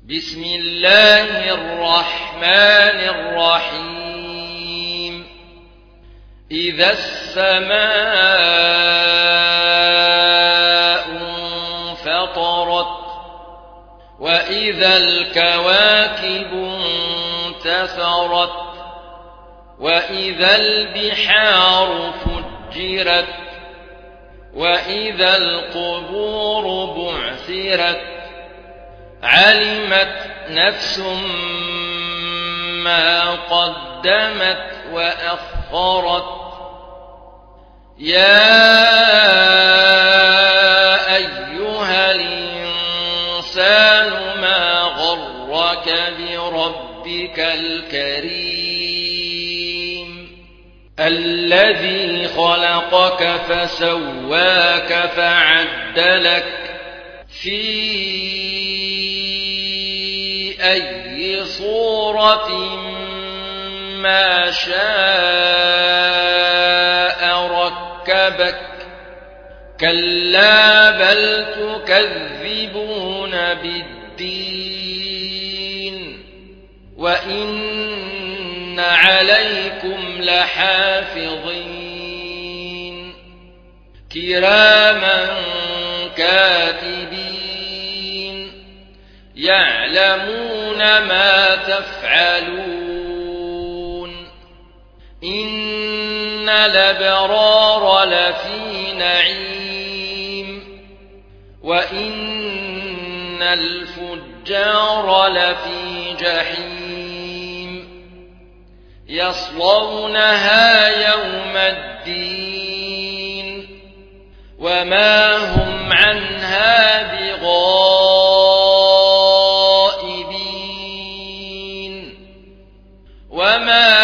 بسم الله الرحمن الرحيم إذا السماء انفطرت وإذا الكواكب انتثرت وإذا البحار فجرت وإذا القبور بعثرت علمت نفس ما قدمت وأخرت يا أيها الإنسان ما غرك بربك الكريم الذي خلقك فسواك فعدلك في أي صورة ما شاء ركبك كلا بل تكذبون بالدين وإن عليكم لحافظين كراما كاتبين يعلمون ما تفعلون إن الأبرار لفي نعيم وإن الفجار لفي جحيم يصلونها يوم الدين وما هم عنها بغائبين وما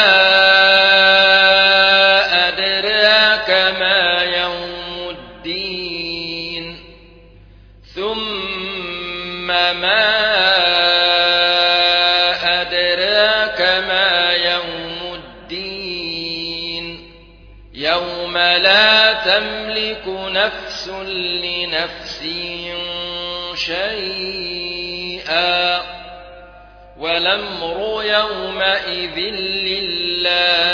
أدراك ما يوم الدين ثم ما أدراك ما يوم الدين يوم لا تملك نفس لنفس شيئا والأمر يومئذ لله